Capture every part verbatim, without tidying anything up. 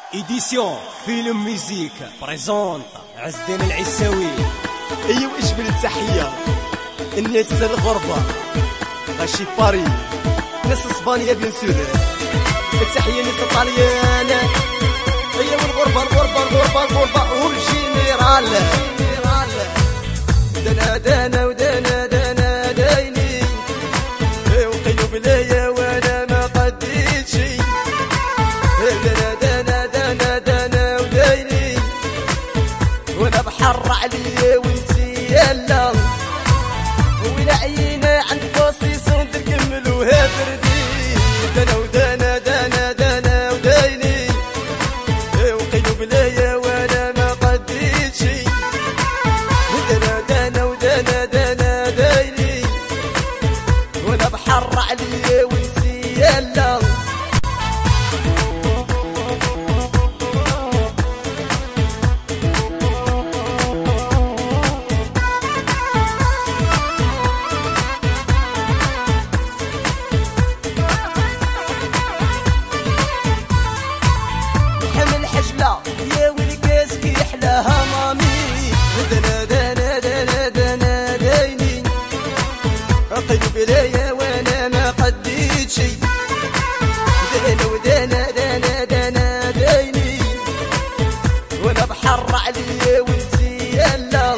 إديسيون فيلم ميوزيك بريزونت عز الدين العيساوي. ايوا اجبل التحية الناس الغربة غاشي باري، ناس اسبانيا بيان سور، التحية ناس الطاليان، ايوا الغربة الغربة الغربة الغربة والجينيرال. دنا دنا ودنا دنا دايني وقيلوا بلايا وانا ما قديت شي. دنا دنا دنا دنا ودايني وانا بحر عليا وانتي يلا، وين عينا عند بصيص ونكملوها بردي. دنا ودنا دنا دنا ودايني وقيلوا بلايا وانا ما قديت شي. دنا دنا ودنا دنا دايني وانا بحر عليا وانتي يلا. يا ويلي كاسكي احلاها مامي. دنا دنا دنا دنا دايني قيلوا بلايا وانا ما قديت شي. دنا ودنا دنا دنا دايني وانا بحر عليا وانتي يلا.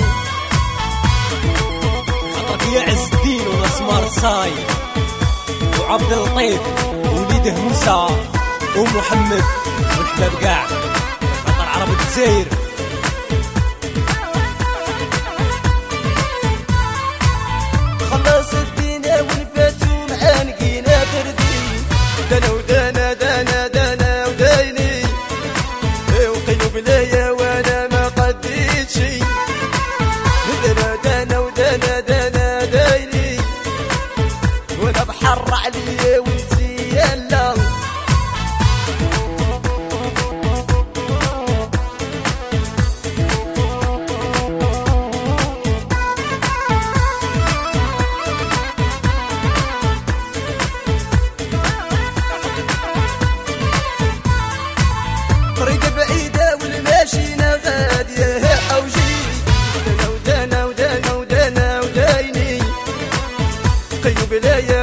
خاطرك يا عز الدين ونسمار صاي وعبد اللطيف ووليده موسى ومحمد والحباب كاع عرب الجزائر. خلص الدينا ونفاتو معانقينا بردي. دنا ودنا دنا دنا ودايني وقيلوا بلايا وانا ما قديت شي. دنا دنا ودنا دنا دايني وانا بحر عليا وانتي يلا. طريقة بعيدة والماشينا غادية حوجي. دنا ودنا ودنا ودنا ودايني قيلوا بلايا